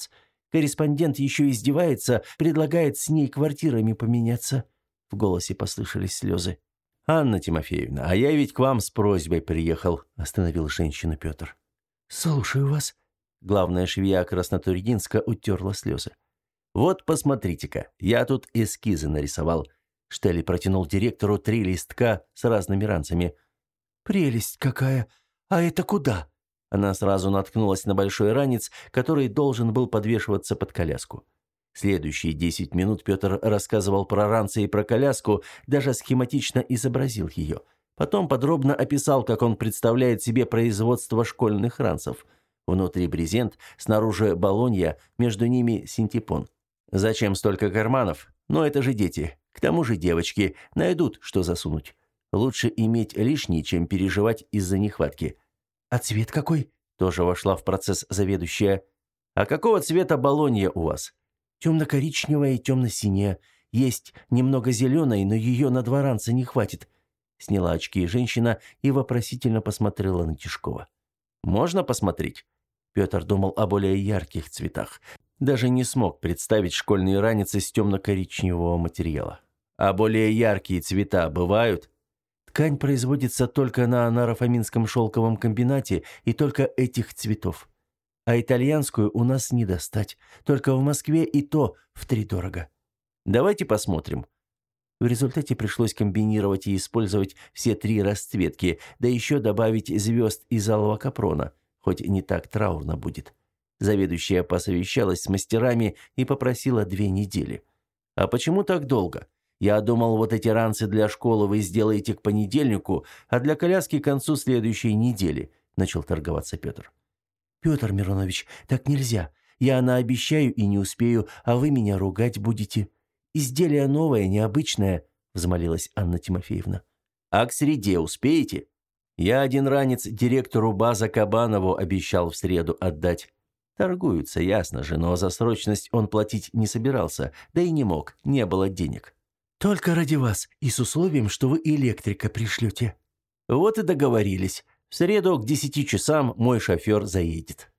Корреспондент еще издевается, предлагает с ней квартирами поменяться». В голосе послышались слезы. «Анна Тимофеевна, а я ведь к вам с просьбой приехал», – остановил женщину Петр. «Слушаю вас». Главная швея Краснотурьинска утерла слезы. «Вот посмотрите-ка, я тут эскизы нарисовал». Штелли протянул директору три листка с разными ранцами. «Прелесть какая! А это куда?» Она сразу наткнулась на большой ранец, который должен был подвешиваться под коляску. Следующие десять минут Петр рассказывал про ранцы и про коляску, даже схематично изобразил ее. Потом подробно описал, как он представляет себе производство школьных ранцев. Внутри брезент, снаружи болонья, между ними синтепон. Зачем столько карманов? Но это же дети. К тому же девочки найдут, что засунуть. Лучше иметь лишний, чем переживать из-за нехватки. «А цвет какой?» Тоже вошла в процесс заведующая. «А какого цвета болонья у вас?» «Темно-коричневая и темно-синяя. Есть немного зеленой, но ее на два ранца не хватит». Сняла очки женщина и вопросительно посмотрела на Тишкова. «Можно посмотреть?» Петр думал о более ярких цветах. Даже не смог представить школьные ранец из темно-коричневого материала. «А более яркие цвета бывают?» «Ткань производится только на Наро-Фоминском шелковом комбинате и только этих цветов. А итальянскую у нас не достать. Только в Москве и то втридорого». «Давайте посмотрим». В результате пришлось комбинировать и использовать все три расцветки, да еще добавить звезд из алого капрона, хоть не так траурно будет. Заведующая посовещалась с мастерами и попросила две недели. «А почему так долго? Я думал, вот эти ранцы для школы вы сделаете к понедельнику, а для коляски к концу следующей недели», – начал торговаться Петр. «Петр Миронович, так нельзя. Я наобещаю и не успею, а вы меня ругать будете. Изделие новое, необычное», – взмолилась Анна Тимофеевна. «А к среде успеете? Я один ранец директору база Кабанову обещал в среду отдать». Торгуются, ясно же, но за срочность он платить не собирался, да и не мог, не было денег. «Только ради вас и с условием, что вы электрика пришлете». «Вот и договорились. В среду к десяти часам мой шофер заедет».